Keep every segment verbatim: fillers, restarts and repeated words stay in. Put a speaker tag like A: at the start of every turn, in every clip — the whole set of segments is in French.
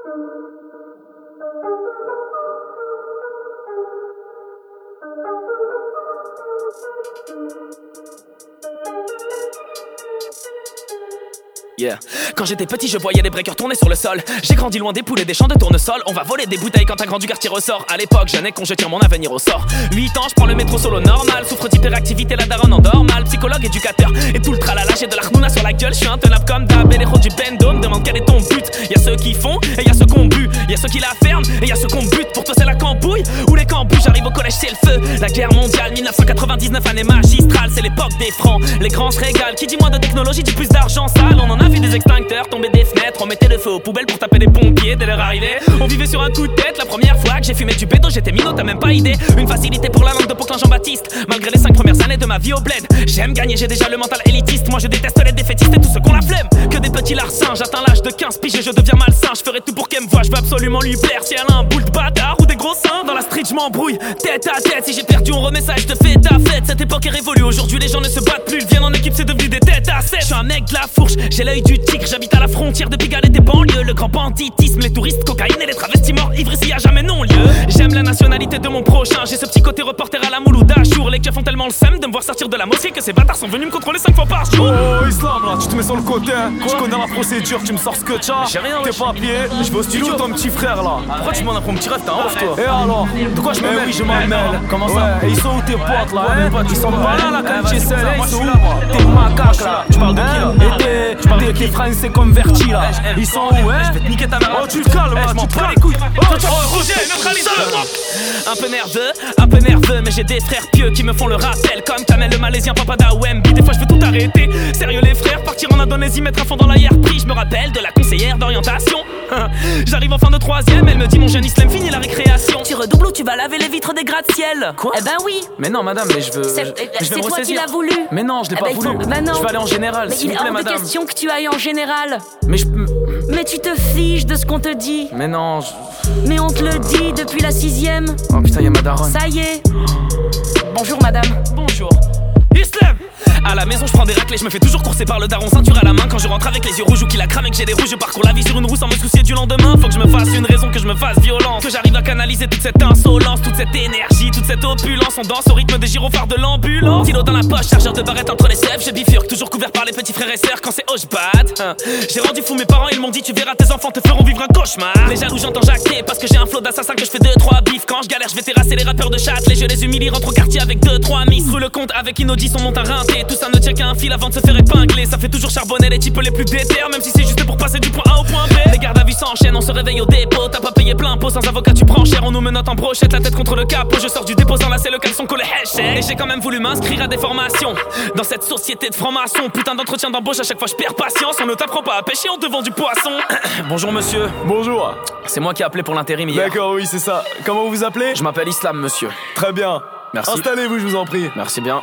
A: Yeah. Quand j'étais petit, je voyais des breakers tourner sur le sol. J'ai grandi loin des poules et des champs de tournesol. On va voler des bouteilles quand un grand du quartier ressort. À l'époque, je n'ai qu'on je tire mon avenir au sort. huit ans, je prends le métro solo normal. Souffre d'hyperactivité, la daronne endort mal. Psychologue, éducateur et tout le tralala. J'ai de l'arnouna sur la gueule, je suis intenable comme d'hab. Et les héros du bendo me demandent quel est ton but. Y'a ceux qui font et y'a ceux qu'on bu. Y'a ceux qui la ferment et y'a ceux qu'on bute. Pour toi, c'est la cambouille ou les cambouis. J'arrive au collège, c'est le feu. La guerre mondiale, dix-neuf cent quatre-vingt-dix-neuf, année magistrale. C'est l'époque des francs. Les grands se régalent. Qui dit moins de technologie, dit plus d'argent sale. On en a vu des extincteurs tomber des fenêtres, on mettait le feu aux poubelles pour taper les pompiers dès leur arrivée. On vivait sur un coup de tête. La première fois que j'ai fumé du bédo, j'étais minot, t'as même pas idée. Une facilité pour la langue de Poquelin Jean-Baptiste. Malgré les cinq premières années de ma vie au bled, j'aime gagner, j'ai déjà le mental élitiste. Moi je déteste les défaitistes et tous ceux qu'on la flemme. Que des petits larcins, j'atteins l'âge de quinze piges et je deviens malsain. Je ferai tout pour qu'elle me voie, je veux absolument lui plaire. Si elle a un boule de bâtard ou des gros seins, dans la street je m'embrouille tête à tête. Si j'ai perdu on remet ça et je te fais ta fête. Cette époque est révolue, aujourd'hui les gens ne se battent plus. Ils viennent en équipe, c'est devenu des têtes à sept. Je suis un mec de la fourche, j'ai l'œil du tigre, j'habite à la frontière de Pigalle et des banlieues. Le grand banditisme, les touristes, cocaïne et les travestis morts ivres, ici y a jamais non-lieu. J'aime la nationalité de mon prochain, j'ai ce petit côté reporter à la Moulouda. Jour, les keufs ont tellement le seum de me voir sortir de la mosquée que ces bâtards sont venus me contrôler cinq fois par jour.
B: Oh Islam là, tu te mets sur le côté, je connais la procédure, tu me sors ce que t'as.
A: J'ai rien,
B: t'es papier, je vais au studio ton petit frère là.
A: Pourquoi tu demandes un mon petit rêve, t'as un off toi?
B: Et alors?
A: De quoi je me mêle?
B: Oui, je m'en mêle.
A: Comment ça?
B: Ouais, et ils sont où tes potes là?
A: Ouais, mes potes,
B: Ils sont pas là là quand tu es seul, ils sont où?
A: T'es macaque là. Tu parles de qui là?
B: Et tes, tu parles de tes frères, c'est convertis là. Ils sont où, hein?
A: Je vais te niquer ta mère.
B: Oh, tu te calmes,
A: je m'en
B: tu te
A: bats
B: calmes.
A: les couilles. Oh, Roger, neutralise le. Un peu nerveux, un peu nerveux, mais j'ai des frères pieux qui me font le rappel. Comme Kamel le malaisien, papa d'Awembi. Des fois je veux tout arrêter. Sérieux les frères, partir en Indonésie, mettre un fond dans la hiérarchie. Je me rappelle de la conseillère d'orientation. J'arrive en fin de troisième, elle me dit mon jeune Islam fini la récréation.
C: Tu redoubles ou tu vas laver les vitres des gratte-ciel?
A: Quoi?
C: Eh ben oui.
A: Mais non madame, mais je veux.
C: C'est,
A: je, je vais
C: c'est
A: me
C: toi
A: ressaisir.
C: qui l'as voulu.
A: Mais non, je l'ai
C: Eh
A: pas
C: ben,
A: voulu.
C: faut... ben non.
A: Je vais aller en général,
C: mais
A: s'il vous
C: il est
A: plaît
C: hors de
A: madame.
C: question que tu ailles en général.
A: Mais je.
C: Mais tu te fiches de ce qu'on te dit.
A: Mais non, je...
C: Mais on te le dit depuis la sixième.
A: Oh putain, y'a ma daronne.
C: Ça y est. Bonjour madame.
A: Bonjour. Islam. À la maison je prends des raclés, je me fais toujours courser par le daron, ceinture à la main. Quand je rentre avec les yeux rouges ou qu'il a cramé que j'ai des rouges, je parcours la vie sur une roue sans me soucier du lendemain. Faut que je me fasse une raison, que je me fasse violence, que j'arrive à canaliser toute cette insolence, toute cette énergie, toute cette opulence. On danse au rythme des gyrophares de l'ambulance. Stylo dans la poche, chargeur de barrette entre les sèvres. Je bifurque, toujours couvert par les petits frères et sœurs quand c'est Oshbad. Hein. J'ai rendu fou mes parents, ils m'ont dit tu verras tes enfants te feront vivre un cauchemar. Les jaloux j'entends jacter parce que j'ai un flow d'assassin, que je fais deux trois bifs. Quand je galère je vais terrasser les rappeurs de Châtelet. Je les humilie, rentre au quartier avec deux trois miss. Rue le compte avec Inodi, son monte à rinter. Tout ça ne tient qu'à un fil avant de se faire épingler. Ça fait toujours charbonner les types les plus déter, même si c'est juste pour passer du point A au point B. Les gardes à vue s'enchaînent, on se réveille au dépôt. T'as pas payé plein pot, sans avocat tu prends cher. On nous menotte en brochette, la tête contre le capot. Je sors du dépôt sans lasser le caleçon collé hèche. Et j'ai quand même voulu m'inscrire à des formations dans cette société de francs-maçons. Putain d'entretien d'embauche, à chaque fois je perds patience. On ne t'apprend pas à pêcher, on te vend du poisson. Bonjour monsieur.
B: Bonjour.
A: C'est moi qui ai appelé pour l'intérim hier.
B: D'accord, oui, c'est ça. Comment vous vous appelez?
A: Je m'appelle Islam monsieur.
B: Très bien.
A: Merci.
B: Installez-vous, je vous en prie.
A: Merci bien.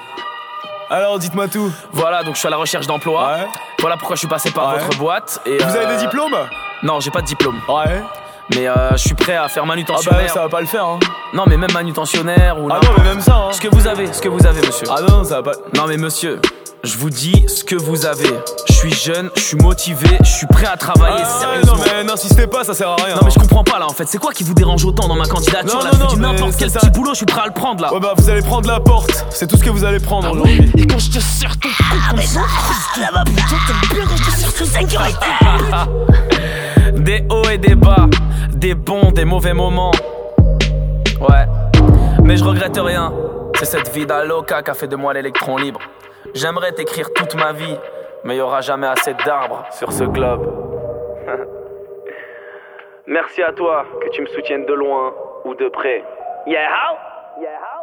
B: Alors, dites-moi tout.
A: Voilà, donc je suis à la recherche d'emploi.
B: Ouais.
A: Voilà pourquoi je suis passé par
B: Ouais.
A: votre boîte. Et
B: Vous
A: euh...
B: avez des diplômes?
A: Non, j'ai pas de diplôme.
B: Ouais.
A: Mais euh, je suis prêt à faire
B: Ah
A: manutentionnaire.
B: bah ça va pas le faire hein.
A: Non mais même manutentionnaire ou
B: Ah non mais même ça hein.
A: Ce que vous avez, ce que vous avez monsieur.
B: Ah non, ça va pas.
A: Non mais monsieur, je vous dis ce que vous avez. Je suis jeune, je suis motivé, je suis prêt à travailler
B: Ah,
A: sérieusement.
B: non mais n'insistez pas, ça sert à rien.
A: Non mais je comprends pas là en fait, c'est quoi qui vous dérange autant dans ma candidature
B: Non,
A: là?
B: non,
A: Je
B: non,
A: vous dis
B: mais
A: n'importe quel
B: c'est
A: petit
B: ça.
A: boulot, je suis prêt à le prendre là.
B: Ouais bah vous allez prendre la porte, c'est tout ce que vous allez prendre
A: Ah
B: aujourd'hui.
A: ouais. Et quand je te serre ton cou comme ça,
C: Ça va putain, t'aimes bien quand je te sers sous sécurité.
A: des hauts et des bas, des bons, des mauvais moments. Ouais, mais je regrette rien. C'est cette vida loca qui a fait de moi l'électron libre. J'aimerais t'écrire toute ma vie, mais y aura jamais assez d'arbres sur ce globe. Merci à toi, que tu me soutiennes de loin ou de près. Yeah how? Yeah how?